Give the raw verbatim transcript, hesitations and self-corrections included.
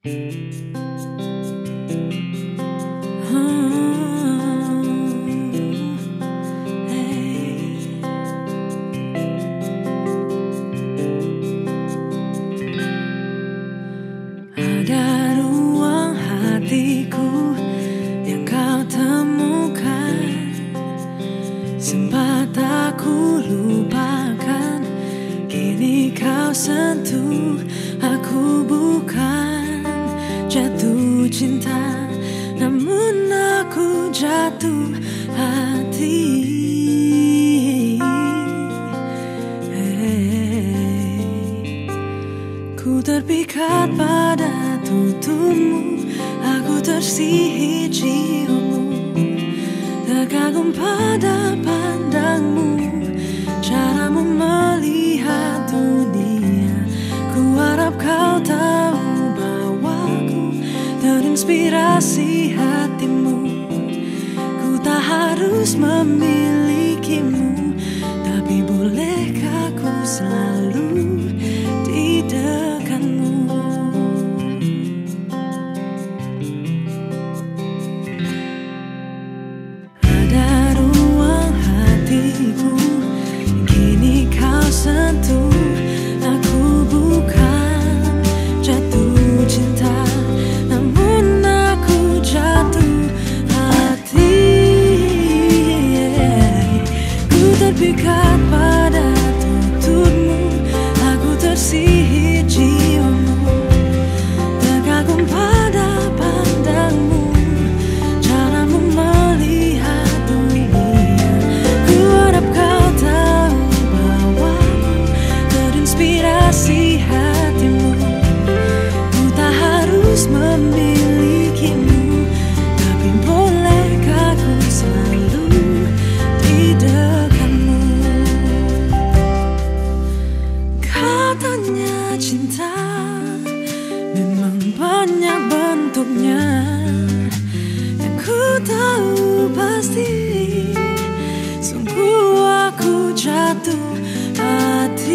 Ada ruang hatiku yang kau temukan, sempat aku lupakan, kini kau sentuh. Aku bukan jatuh cinta, namun aku jatuh hati. Hey. Ku terpikat pada tutupmu, aku tersihir ciummu, terkagum pada pandangmu, caramu melihat dunia. Ku harap kau tahu bahwa ku terinspirasi hatimu. Ku tak harus memilikimu, tapi bolehkah ku selalu di dekatmu. Ada ruang hatiku, kini kau sentuh. Aku bukan jatuh cinta, namun aku jatuh hati. Ku terpikat pada tutupmu, aku tersihir jiwamu, terkagum pada pandangmu, caramu melihat dunia. Ku harap kau tahu bahwa ku terinspirasi hatimu. Ku tak harus memilikimu, tapi bolehkah ku selalu di dekatmu. Katanya cinta memang banyak bentuknya, yang ku tahu pasti sungguh aku jatuh hati.